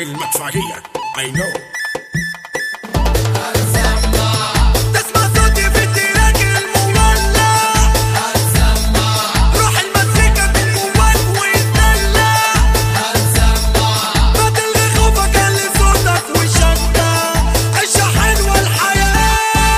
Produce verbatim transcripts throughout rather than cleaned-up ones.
المدفعية I know. تسمع صوتي في التراك المولع، روح المزيكا من جواك ويتدلع، ما تلغي خوفك اللي صوتك وشدة، عيشة حلوة الحياة.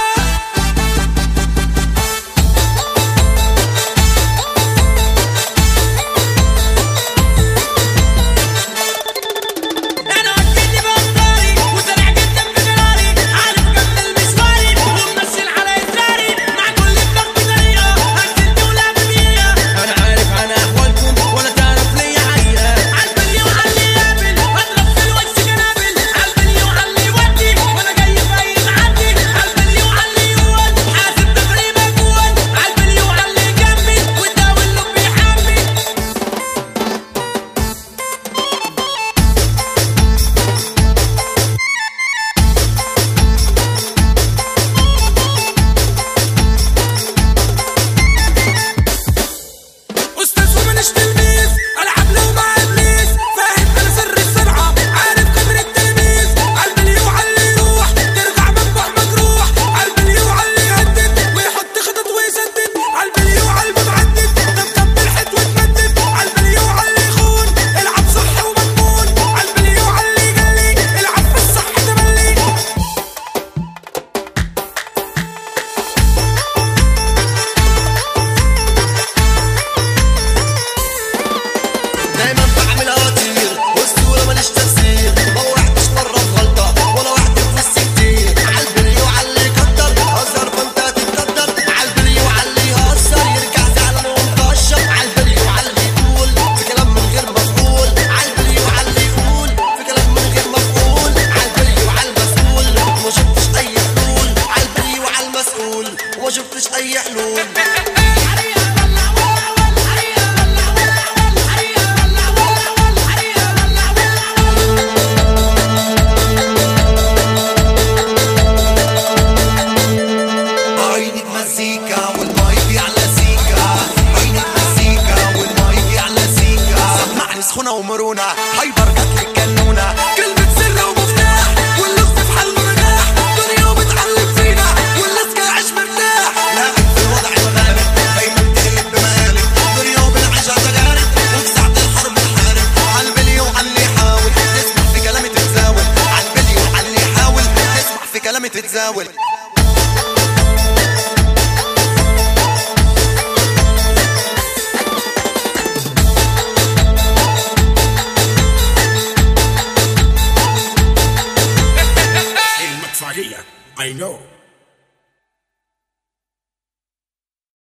وما شفتش اي حلول. عينك مزيكا والمايك يعلى سيكا، عينك مزيكا والمايك يعلى سيكا، سمعني سخونة ومرونة هايبر جاتلك جنونة، كلمة سر ومفتاح واللغز في حل نجاح، دنيا وبتعلم فينا والناس جاي عيش مرتاح، لاعب في الوضع الغامض دايما تقلب بمقالب، دنيا وبنعيشها تجارب وفي ساعة الحرب نحارب، عالبلي وعاللي يحاول تسمع في كلامي تتزاول، عالبلي وعاللي يحاول تسمع في كلامي تتزاول. I know.